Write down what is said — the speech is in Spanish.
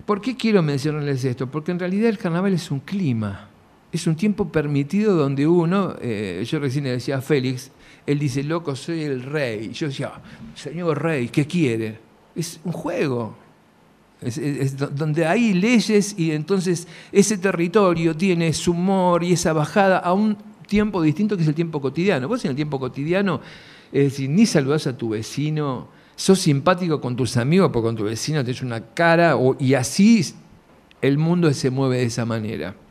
¿Por qué quiero mencionarles esto? Porque en realidad el carnaval es un clima, es un tiempo permitido donde uno, yo recién le decía a Félix, él dice, loco, soy el rey. Yo decía, señor rey, ¿qué quiere? Es un juego. Es donde hay leyes y entonces ese territorio tiene su humor y esa bajada a un tiempo distinto que es el tiempo cotidiano. Vos en el tiempo cotidiano, es decir, ni saludás a tu vecino, sos simpático con tus amigos porque con tu vecino tenés una cara y así el mundo se mueve de esa manera.